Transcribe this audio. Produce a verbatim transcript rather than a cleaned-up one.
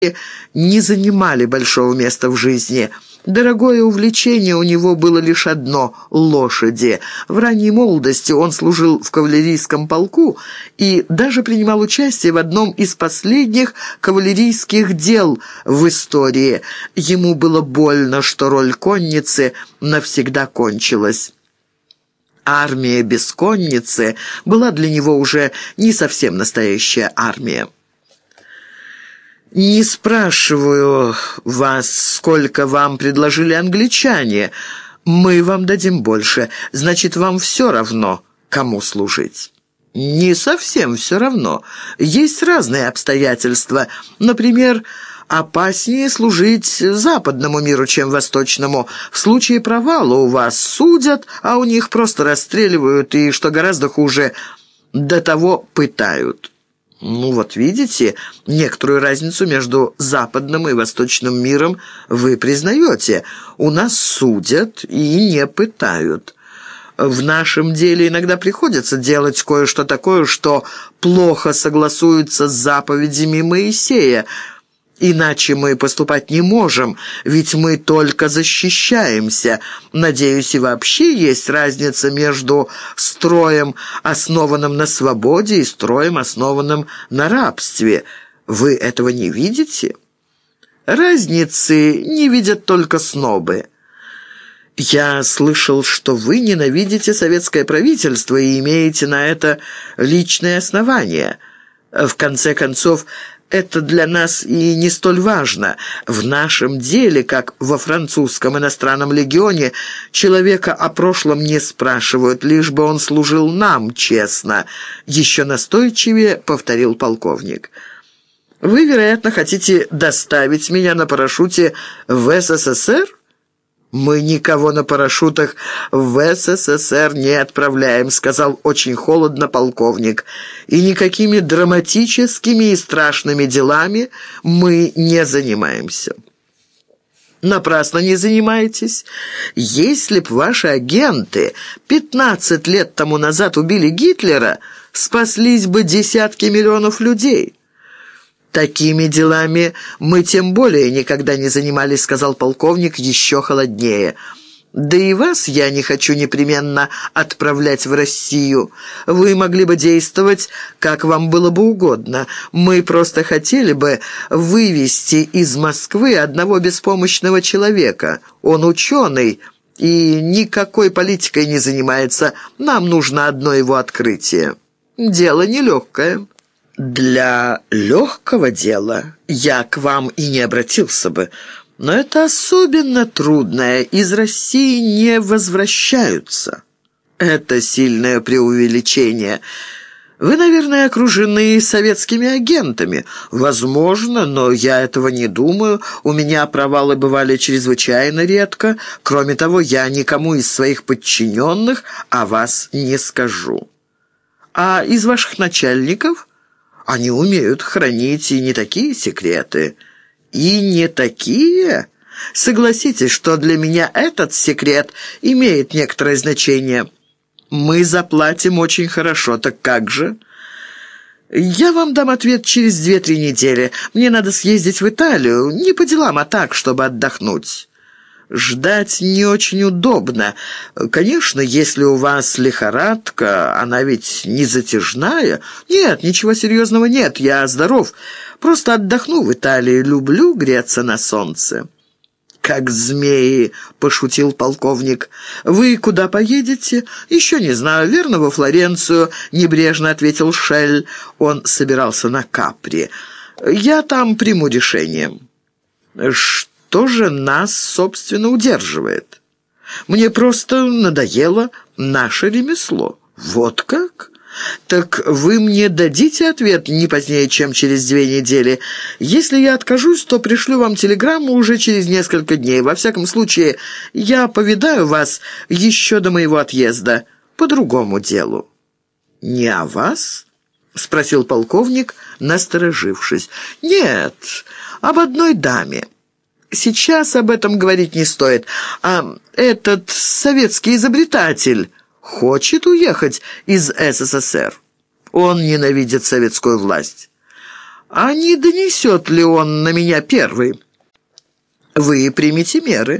не занимали большого места в жизни. Дорогое увлечение у него было лишь одно — лошади. В ранней молодости он служил в кавалерийском полку и даже принимал участие в одном из последних кавалерийских дел в истории. Ему было больно, что роль конницы навсегда кончилась. Армия без конницы была для него уже не совсем настоящая армия. «Не спрашиваю вас, сколько вам предложили англичане. Мы вам дадим больше. Значит, вам все равно, кому служить». «Не совсем все равно. Есть разные обстоятельства. Например, опаснее служить западному миру, чем восточному. В случае провала у вас судят, а у них просто расстреливают и, что гораздо хуже, до того пытают». «Ну вот видите, некоторую разницу между западным и восточным миром вы признаете. У нас судят и не пытают. В нашем деле иногда приходится делать кое-что такое, что плохо согласуется с заповедями Моисея. Иначе мы поступать не можем, ведь мы только защищаемся. Надеюсь, и вообще есть разница между строем, основанным на свободе, и строем, основанным на рабстве. Вы этого не видите? Разницы не видят только снобы. Я слышал, что вы ненавидите советское правительство и имеете на это личные основания. В конце концов, это для нас и не столь важно. В нашем деле, как во французском иностранном легионе, человека о прошлом не спрашивают, лишь бы он служил нам честно», — еще настойчивее повторил полковник. «Вы, вероятно, хотите доставить меня на парашюте в СССР?» «Мы никого на парашютах в СССР не отправляем», — сказал очень холодно полковник. «И никакими драматическими и страшными делами мы не занимаемся». «Напрасно не занимаетесь. Если б ваши агенты пятнадцать лет тому назад убили Гитлера, спаслись бы десятки миллионов людей». «Такими делами мы тем более никогда не занимались», — сказал полковник еще холоднее. «Да и вас я не хочу непременно отправлять в Россию. Вы могли бы действовать, как вам было бы угодно. Мы просто хотели бы вывести из Москвы одного беспомощного человека. Он ученый и никакой политикой не занимается. Нам нужно одно его открытие. Дело нелегкое». «Для легкого дела я к вам и не обратился бы, но это особенно трудное. Из России не возвращаются». «Это сильное преувеличение. Вы, наверное, окружены советскими агентами». «Возможно, но я этого не думаю. У меня провалы бывали чрезвычайно редко. Кроме того, я никому из своих подчиненных о вас не скажу». «А из ваших начальников?» «Они умеют хранить и не такие секреты». «И не такие? Согласитесь, что для меня этот секрет имеет некоторое значение. Мы заплатим очень хорошо, так как же?» «Я вам дам ответ через две-три недели. Мне надо съездить в Италию, не по делам, а так, чтобы отдохнуть». «Ждать не очень удобно. Конечно, если у вас лихорадка, она ведь не затяжная». «Нет, ничего серьезного нет, я здоров. Просто отдохну в Италии, люблю греться на солнце». «Как змеи», — пошутил полковник. «Вы куда поедете?» «Еще не знаю, верно, во Флоренцию», — небрежно ответил Шель. Он собирался на Капри. «Я там приму решение». «Что?» Что же нас, собственно, удерживает? Мне просто надоело наше ремесло». «Вот как? Так вы мне дадите ответ не позднее, чем через две недели. Если я откажусь, то пришлю вам телеграмму уже через несколько дней. Во всяком случае, я повидаю вас еще до моего отъезда по другому делу». «Не о вас?» — спросил полковник, насторожившись. «Нет, об одной даме. Сейчас об этом говорить не стоит. А этот советский изобретатель хочет уехать из СССР. Он ненавидит советскую власть. А не донесет ли он на меня первый? Вы примите меры.